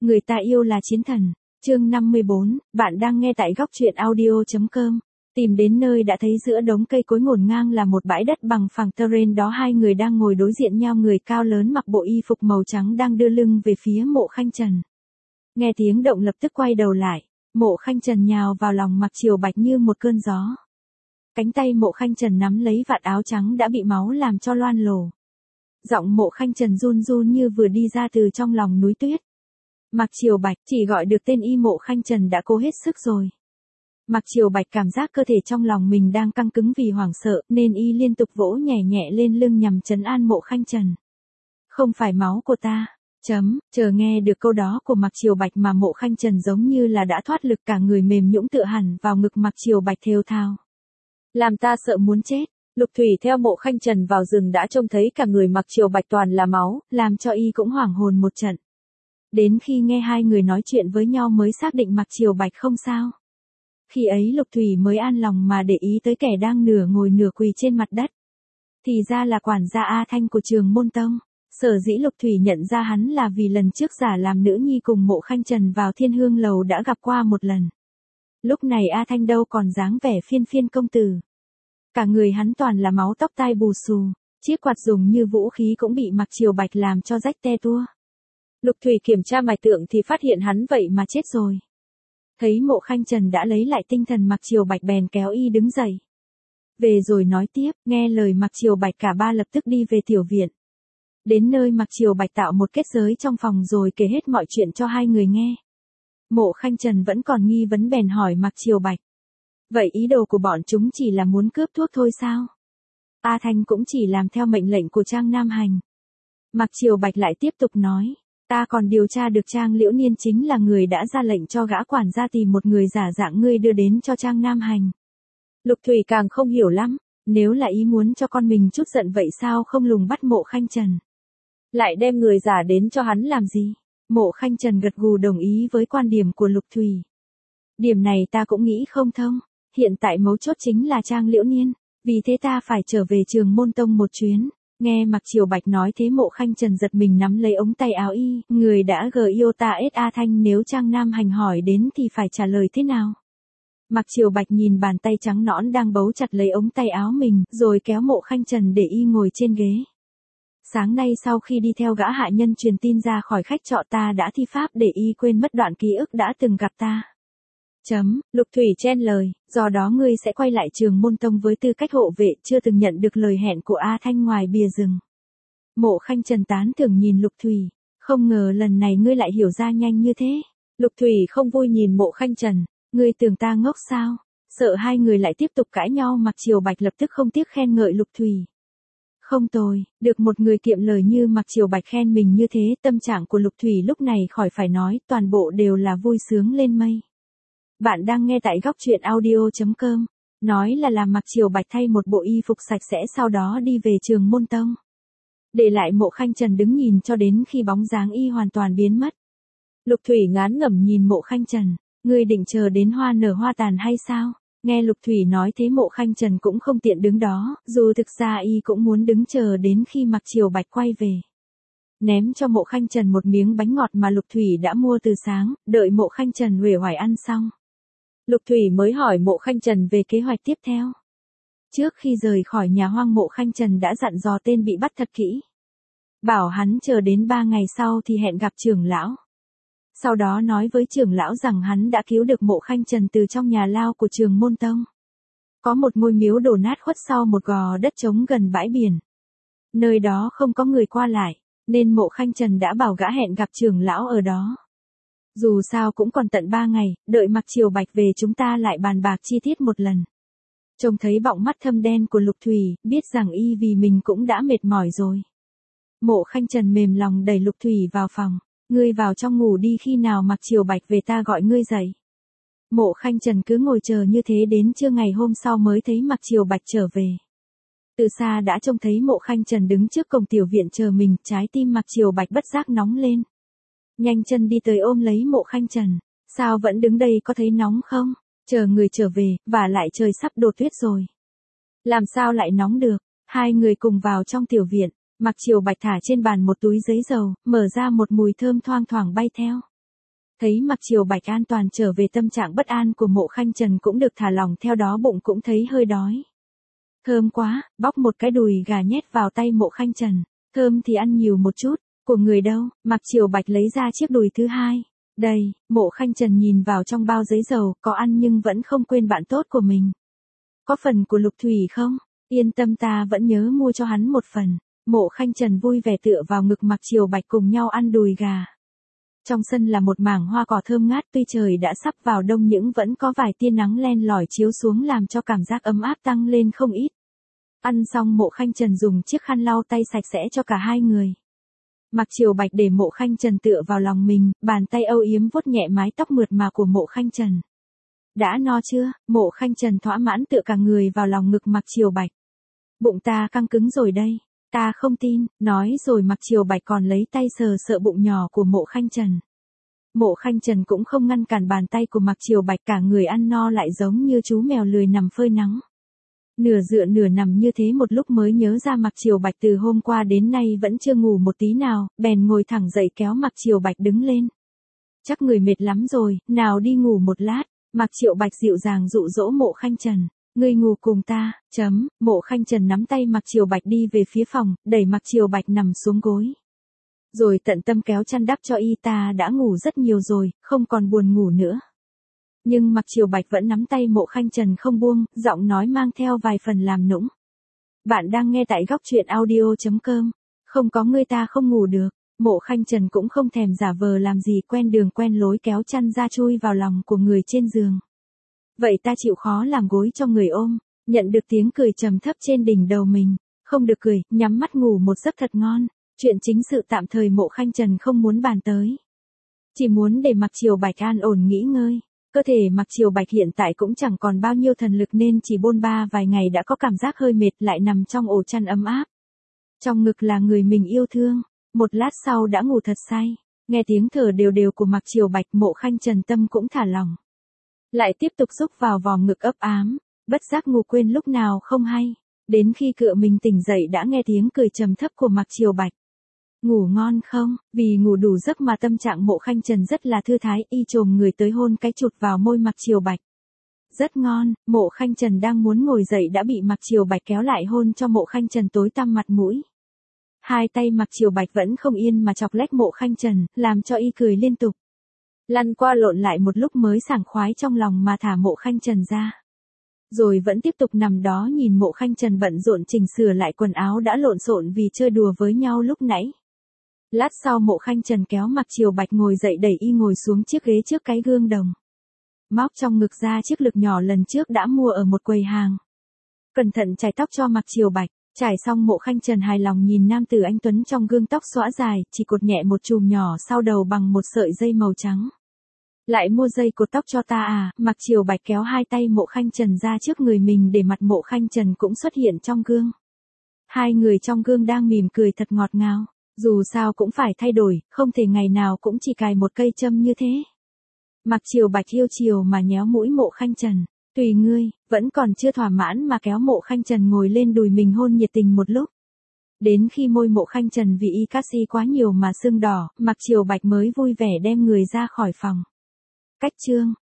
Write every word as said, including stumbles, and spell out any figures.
Người ta yêu là chiến thần. Chương năm mươi bốn, bạn đang nghe tại góc truyện audio.com. Tìm đến nơi đã thấy giữa đống cây cối ngổn ngang là một bãi đất bằng phẳng terrain, đó hai người đang ngồi đối diện nhau, người cao lớn mặc bộ y phục màu trắng đang đưa lưng về phía Mộ Khanh Trần. Nghe tiếng động lập tức quay đầu lại, Mộ Khanh Trần nhào vào lòng Mạc Triều Bạch như một cơn gió. Cánh tay Mộ Khanh Trần nắm lấy vạt áo trắng đã bị máu làm cho loang lổ. Giọng Mộ Khanh Trần run run như vừa đi ra từ trong lòng núi tuyết. Mạc Triều Bạch, chỉ gọi được tên y Mộ Khanh Trần đã cố hết sức rồi. Mạc Triều Bạch cảm giác cơ thể trong lòng mình đang căng cứng vì hoảng sợ, nên y liên tục vỗ nhẹ nhẹ lên lưng nhằm trấn an Mộ Khanh Trần. Không phải máu của ta. Chấm, chờ nghe được câu đó của Mạc Triều Bạch mà Mộ Khanh Trần giống như là đã thoát lực, cả người mềm nhũn tựa hẳn vào ngực Mạc Triều Bạch thều thào. Làm ta sợ muốn chết. Lục Thủy theo Mộ Khanh Trần vào rừng đã trông thấy cả người Mạc Triều Bạch toàn là máu, làm cho y cũng hoảng hồn một trận. Đến khi nghe hai người nói chuyện với nhau mới xác định Mạc Triều Bạch không sao. Khi ấy Lục Thủy mới an lòng mà để ý tới kẻ đang nửa ngồi nửa quỳ trên mặt đất. Thì ra là quản gia A Thanh của Trường Môn Tông. Sở dĩ Lục Thủy nhận ra hắn là vì lần trước giả làm nữ nhi cùng Mộ Khanh Trần vào Thiên Hương Lầu đã gặp qua một lần. Lúc này A Thanh đâu còn dáng vẻ phiên phiên công tử. Cả người hắn toàn là máu, tóc tai bù xù, chiếc quạt dùng như vũ khí cũng bị Mạc Triều Bạch làm cho rách te tua. Lục Thủy kiểm tra mạch tượng thì phát hiện hắn vậy mà chết rồi. Thấy Mộ Khanh Trần đã lấy lại tinh thần, Mạc Triều Bạch bèn kéo y đứng dậy. Về rồi nói tiếp, nghe lời Mạc Triều Bạch cả ba lập tức đi về tiểu viện. Đến nơi Mạc Triều Bạch tạo một kết giới trong phòng rồi kể hết mọi chuyện cho hai người nghe. Mộ Khanh Trần vẫn còn nghi vấn bèn hỏi Mạc Triều Bạch. Vậy ý đồ của bọn chúng chỉ là muốn cướp thuốc thôi sao? A Thanh cũng chỉ làm theo mệnh lệnh của Trang Nam Hành. Mạc Triều Bạch lại tiếp tục nói. Ta còn điều tra được Trang Liễu Niên chính là người đã ra lệnh cho gã quản gia tìm một người giả dạng ngươi đưa đến cho Trang Nam Hành. Lục Thủy càng không hiểu lắm. Nếu là ý muốn cho con mình chút giận vậy sao không lùng bắt Mộ Khanh Trần? Lại đem người giả đến cho hắn làm gì? Mộ Khanh Trần gật gù đồng ý với quan điểm của Lục Thủy. Điểm này ta cũng nghĩ không thông. Hiện tại mấu chốt chính là Trang Liễu Niên. Vì thế ta phải trở về Trường Môn Tông một chuyến. Nghe Mạc Triều Bạch nói thế Mộ Khanh Trần giật mình nắm lấy ống tay áo y. Người đã gờ yêu ta ết A Thanh, nếu Trang Nam Hành hỏi đến thì phải trả lời thế nào? Mạc Triều Bạch nhìn bàn tay trắng nõn đang bấu chặt lấy ống tay áo mình, rồi kéo Mộ Khanh Trần để y ngồi trên ghế. Sáng nay sau khi đi theo gã hạ nhân truyền tin ra khỏi khách trọ, ta đã thi pháp để y quên mất đoạn ký ức đã từng gặp ta. Chấm, Lục Thủy chen lời, do đó ngươi sẽ quay lại Trường Môn Tông với tư cách hộ vệ, chưa từng nhận được lời hẹn của A Thanh ngoài bìa rừng. Mộ Khanh Trần tán thưởng nhìn Lục Thủy, không ngờ lần này ngươi lại hiểu ra nhanh như thế. Lục Thủy không vui nhìn Mộ Khanh Trần, ngươi tưởng ta ngốc sao? Sợ hai người lại tiếp tục cãi nhau, Mạc Triều Bạch lập tức không tiếc khen ngợi Lục Thủy. Không tồi, được một người kiệm lời như Mạc Triều Bạch khen mình như thế, tâm trạng của Lục Thủy lúc này khỏi phải nói, toàn bộ đều là vui sướng lên mây. Bạn đang nghe tại góc truyện audio.com. Nói là làm Mạc Triều Bạch thay một bộ y phục sạch sẽ sau đó đi về Trường Môn Tông. Để lại Mộ Khanh Trần đứng nhìn cho đến khi bóng dáng y hoàn toàn biến mất. Lục Thủy ngán ngẩm nhìn Mộ Khanh Trần. Ngươi định chờ đến hoa nở hoa tàn hay sao? Nghe Lục Thủy nói thế Mộ Khanh Trần cũng không tiện đứng đó, dù thực ra y cũng muốn đứng chờ đến khi Mạc Triều Bạch quay về. Ném cho Mộ Khanh Trần một miếng bánh ngọt mà Lục Thủy đã mua từ sáng, đợi Mộ Khanh Trần uể oải ăn xong. Lục Thủy mới hỏi Mộ Khanh Trần về kế hoạch tiếp theo. Trước khi rời khỏi nhà hoang, Mộ Khanh Trần đã dặn dò tên bị bắt thật kỹ. Bảo hắn chờ đến ba ngày sau thì hẹn gặp trưởng lão. Sau đó nói với trưởng lão rằng hắn đã cứu được Mộ Khanh Trần từ trong nhà lao của Trường Môn Tông. Có một ngôi miếu đổ nát khuất sau một gò đất trống gần bãi biển. Nơi đó không có người qua lại, nên Mộ Khanh Trần đã bảo gã hẹn gặp trưởng lão ở đó. Dù sao cũng còn tận ba ngày, đợi Mạc Triều Bạch về chúng ta lại bàn bạc chi tiết một lần. Trông thấy bọng mắt thâm đen của Lục Thủy, biết rằng y vì mình cũng đã mệt mỏi rồi. Mộ Khanh Trần mềm lòng đẩy Lục Thủy vào phòng. Ngươi vào trong ngủ đi, khi nào Mạc Triều Bạch về ta gọi ngươi dậy. Mộ Khanh Trần cứ ngồi chờ như thế đến trưa ngày hôm sau mới thấy Mạc Triều Bạch trở về. Từ xa đã trông thấy Mộ Khanh Trần đứng trước cổng tiểu viện chờ mình, trái tim Mạc Triều Bạch bất giác nóng lên. Nhanh chân đi tới ôm lấy Mộ Khanh Trần. Sao vẫn đứng đây, có thấy nóng không? Chờ người trở về, và lại trời sắp đổ tuyết rồi. Làm sao lại nóng được? Hai người cùng vào trong tiểu viện. Mạc Triều Bạch thả trên bàn một túi giấy dầu, mở ra một mùi thơm thoang thoảng bay theo. Thấy Mạc Triều Bạch an toàn trở về, tâm trạng bất an của Mộ Khanh Trần cũng được thả lỏng, theo đó bụng cũng thấy hơi đói. Thơm quá, bóc một cái đùi gà nhét vào tay Mộ Khanh Trần. Thơm thì ăn nhiều một chút, của người đâu? Mạc Triều Bạch lấy ra chiếc đùi thứ hai. Đây, Mộ Khanh Trần nhìn vào trong bao giấy dầu, có ăn nhưng vẫn không quên bạn tốt của mình. Có phần của Lục Thủy không? Yên tâm, ta vẫn nhớ mua cho hắn một phần. Mộ Khanh Trần vui vẻ tựa vào ngực Mạc Triều Bạch cùng nhau ăn đùi gà. Trong sân là một mảng hoa cỏ thơm ngát, tuy trời đã sắp vào đông nhưng vẫn có vài tia nắng len lỏi chiếu xuống làm cho cảm giác ấm áp tăng lên không ít. Ăn xong, Mộ Khanh Trần dùng chiếc khăn lau tay sạch sẽ cho cả hai người. Mạc Triều Bạch để Mộ Khanh Trần tựa vào lòng mình, bàn tay âu yếm vuốt nhẹ mái tóc mượt mà của Mộ Khanh Trần. Đã no chưa? Mộ Khanh Trần thỏa mãn tựa cả người vào lòng ngực Mạc Triều Bạch. Bụng ta căng cứng rồi đây. Ta không tin, nói rồi Mạc Triều Bạch còn lấy tay sờ sợ bụng nhỏ của Mộ Khanh Trần. Mộ Khanh Trần cũng không ngăn cản bàn tay của Mạc Triều Bạch, cả người ăn no lại giống như chú mèo lười nằm phơi nắng. Nửa dựa nửa nằm như thế một lúc mới nhớ ra Mạc Triều Bạch từ hôm qua đến nay vẫn chưa ngủ một tí nào, bèn ngồi thẳng dậy kéo Mạc Triều Bạch đứng lên. Chắc người mệt lắm rồi, nào đi ngủ một lát. Mạc Triều Bạch dịu dàng dụ dỗ Mộ Khanh Trần. Ngươi ngủ cùng ta, chấm. Mộ Khanh Trần nắm tay Mạc Triều Bạch đi về phía phòng, đẩy Mạc Triều Bạch nằm xuống gối. Rồi tận tâm kéo chăn đắp cho y. Ta đã ngủ rất nhiều rồi, không còn buồn ngủ nữa. Nhưng Mạc Triều Bạch vẫn nắm tay Mộ Khanh Trần không buông, giọng nói mang theo vài phần làm nũng. Bạn đang nghe tại góc truyện audio chấm com. Không có ngươi ta không ngủ được. Mộ Khanh Trần cũng không thèm giả vờ làm gì, quen đường quen lối kéo chăn ra chui vào lòng của người trên giường. Vậy ta chịu khó làm gối cho người ôm. Nhận được tiếng cười trầm thấp trên đỉnh đầu mình. Không được cười, nhắm mắt ngủ một giấc thật ngon. Chuyện chính sự tạm thời Mộ Khanh Trần không muốn bàn tới. Chỉ muốn để Mạc Triều Bạch an ổn nghỉ ngơi. Cơ thể Mạc Triều Bạch hiện tại cũng chẳng còn bao nhiêu thần lực nên chỉ bôn ba vài ngày đã có cảm giác hơi mệt, lại nằm trong ổ chăn ấm áp. Trong ngực là người mình yêu thương. Một lát sau đã ngủ thật say. Nghe tiếng thở đều đều của Mạc Triều Bạch, Mộ Khanh Trần tâm cũng thả lỏng. Lại tiếp tục xúc vào vòng ngực ấp ám, bất giác ngủ quên lúc nào không hay. Đến khi cựa mình tỉnh dậy đã nghe tiếng cười trầm thấp của Mạc Triều Bạch. Ngủ ngon không? Vì ngủ đủ giấc mà tâm trạng Mộ Khanh Trần rất là thư thái, y chồm người tới hôn cái chụt vào môi Mạc Triều Bạch. Rất ngon. Mộ Khanh Trần đang muốn ngồi dậy đã bị Mạc Triều Bạch kéo lại hôn cho Mộ Khanh Trần tối tăm mặt mũi. Hai tay Mạc Triều Bạch vẫn không yên mà chọc lách Mộ Khanh Trần, làm cho y cười liên tục. Lăn qua lộn lại một lúc mới sảng khoái trong lòng mà thả Mộ Khanh Trần ra. Rồi vẫn tiếp tục nằm đó nhìn Mộ Khanh Trần bận rộn chỉnh sửa lại quần áo đã lộn xộn vì chơi đùa với nhau lúc nãy. Lát sau Mộ Khanh Trần kéo Mạc Triều Bạch ngồi dậy, đẩy y ngồi xuống chiếc ghế trước cái gương đồng. Móc trong ngực ra chiếc lược nhỏ lần trước đã mua ở một quầy hàng. Cẩn thận chải tóc cho Mạc Triều Bạch. Trải xong, Mộ Khanh Trần hài lòng nhìn nam tử anh tuấn trong gương, tóc xõa dài, chỉ cột nhẹ một chùm nhỏ sau đầu bằng một sợi dây màu trắng. Lại mua dây cột tóc cho ta à? Mạc Triều Bạch kéo hai tay Mộ Khanh Trần ra trước người mình để mặt Mộ Khanh Trần cũng xuất hiện trong gương. Hai người trong gương đang mỉm cười thật ngọt ngào. Dù sao cũng phải thay đổi, không thể ngày nào cũng chỉ cài một cây châm như thế. Mạc Triều Bạch yêu chiều mà nhéo mũi Mộ Khanh Trần. Tùy ngươi. Vẫn còn chưa thỏa mãn mà kéo Mộ Khanh Trần ngồi lên đùi mình hôn nhiệt tình một lúc. Đến khi môi Mộ Khanh Trần vì y cát si quá nhiều mà sưng đỏ, Mạc Triều Bạch mới vui vẻ đem người ra khỏi phòng. Cách chương.